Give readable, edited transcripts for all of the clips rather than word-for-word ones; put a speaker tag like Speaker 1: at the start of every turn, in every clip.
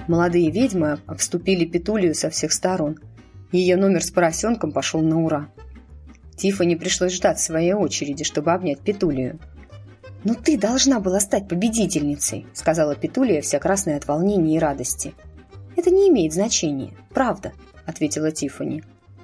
Speaker 1: Молодые ведьмы обступили Петулию со всех сторон. Ее номер с поросенком пошел на ура. Тиффани пришлось ждать своей очереди, чтобы обнять Петулию. «Ну ты должна была стать победительницей», — сказала Петулия, вся красная от волнения и радости. «Это не имеет значения, правда», — ответила Тиффани.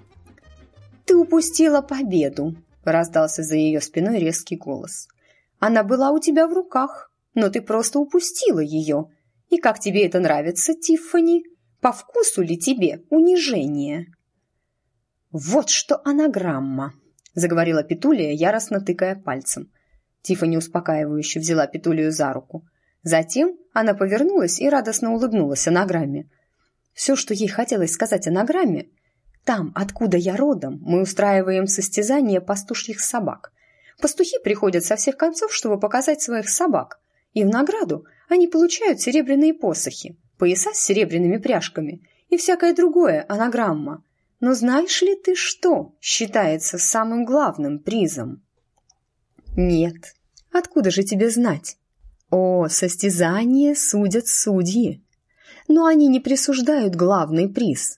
Speaker 1: «Ты упустила победу», — раздался за ее спиной резкий голос. «Она была у тебя в руках, но ты просто упустила ее. И как тебе это нравится, Тиффани? По вкусу ли тебе унижение?» «Вот что анаграмма», — заговорила Петулия, яростно тыкая пальцем. Тиффани успокаивающе взяла Петулию за руку. Затем она повернулась и радостно улыбнулась анаграмме. Все, что ей хотелось сказать анаграмме: «Там, откуда я родом, мы устраиваем состязание пастушьих собак. Пастухи приходят со всех концов, чтобы показать своих собак, и в награду они получают серебряные посохи, пояса с серебряными пряжками и всякое другое анаграмма. Но знаешь ли ты, что считается самым главным призом?» «Нет. Откуда же тебе знать?» «О, состязание судят судьи. Но они не присуждают главный приз.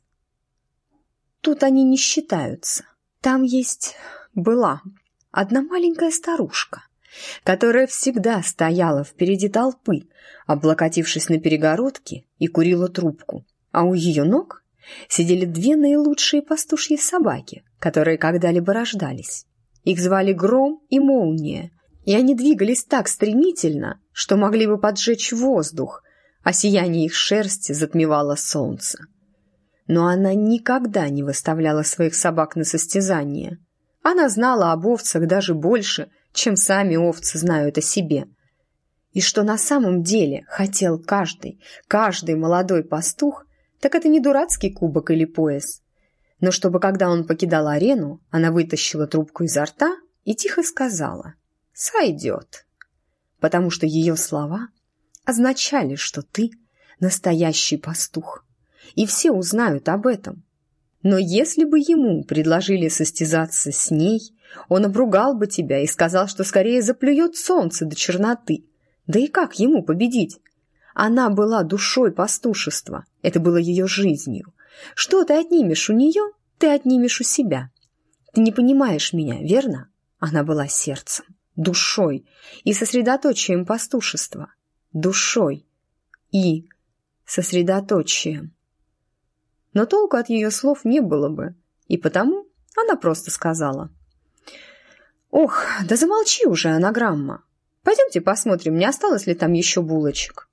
Speaker 1: Тут они не считаются. Там была одна маленькая старушка, которая всегда стояла впереди толпы, облокотившись на перегородке, и курила трубку. А у ее ног сидели две наилучшие пастушьи собаки, которые когда-либо рождались. Их звали Гром и Молния, и они двигались так стремительно, что могли бы поджечь воздух, а сияние их шерсти затмевало солнце. Но она никогда не выставляла своих собак на состязание. Она знала об овцах даже больше, чем сами овцы знают о себе. И что на самом деле хотел каждый молодой пастух, так это не дурацкий кубок или пояс. Но чтобы, когда он покидал арену, она вытащила трубку изо рта и тихо сказала: «Сойдет», потому что ее слова означали, что ты настоящий пастух, и все узнают об этом. Но если бы ему предложили состязаться с ней, он обругал бы тебя и сказал, что скорее заплюет солнце до черноты. Да и как ему победить? Она была душой пастушества, это было ее жизнью. Что ты отнимешь у нее, ты отнимешь у себя. Ты не понимаешь меня, верно? Она была сердцем, душой и сосредоточием пастушества. Душой и сосредоточием. Но толку от ее слов не было бы, и потому она просто сказала: «Ох, да замолчи уже, анаграмма. Пойдемте посмотрим, не осталось ли там еще булочек».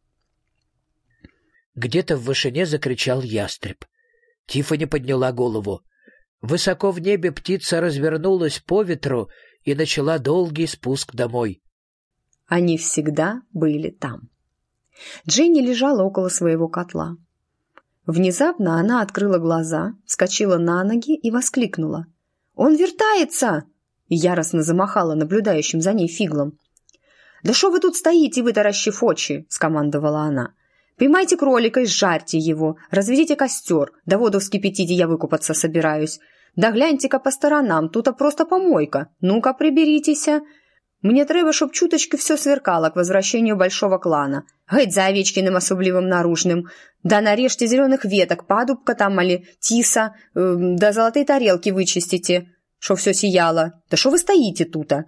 Speaker 2: Где-то в вышине закричал ястреб. Тиффани подняла голову. Высоко в небе птица развернулась по ветру и начала долгий спуск домой.
Speaker 1: Они всегда были там. Дженни лежала около своего котла. Внезапно она открыла глаза, вскочила на ноги и воскликнула: «Он вертается!» и яростно замахала наблюдающим за ней фиглом. «Да шо вы тут стоите, вытаращив очи?» — скомандовала она. «Поймайте кролика и сжарьте его, разведите костер, да воду вскипятите, я выкупаться собираюсь. Да гляньте-ка по сторонам, тут просто помойка. Ну-ка, приберитеся. Мне треба, чтоб чуточки все сверкало к возвращению большого клана. Геть за Овечкиным особливым наружным. Да нарежьте зеленых веток, падубка там, али тиса, да золотые тарелки вычистите, шо все сияло. Да шо вы стоите тута?»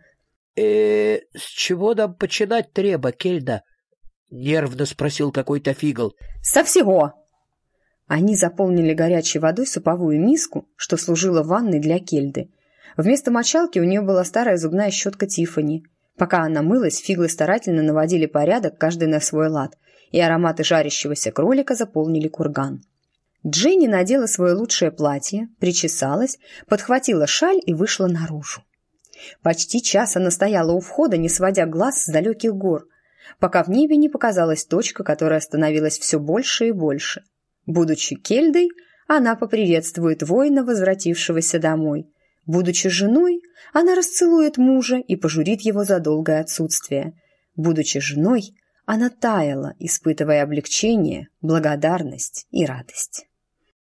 Speaker 2: С чего нам починать треба, Кельда?» — нервно спросил какой-то фигл.
Speaker 1: «Со всего!» Они заполнили горячей водой суповую миску, что служила ванной для Кельды. Вместо мочалки у нее была старая зубная щетка Тиффани. Пока она мылась, фиглы старательно наводили порядок, каждый на свой лад, и ароматы жарящегося кролика заполнили курган. Дженни надела свое лучшее платье, причесалась, подхватила шаль и вышла наружу. Почти час она стояла у входа, не сводя глаз с далеких гор, пока в небе не показалась точка, которая становилась все больше и больше. Будучи Кельдой, она поприветствует воина, возвратившегося домой. Будучи женой, она расцелует мужа и пожурит его за долгое отсутствие. Будучи женой, она таяла, испытывая облегчение, благодарность и радость.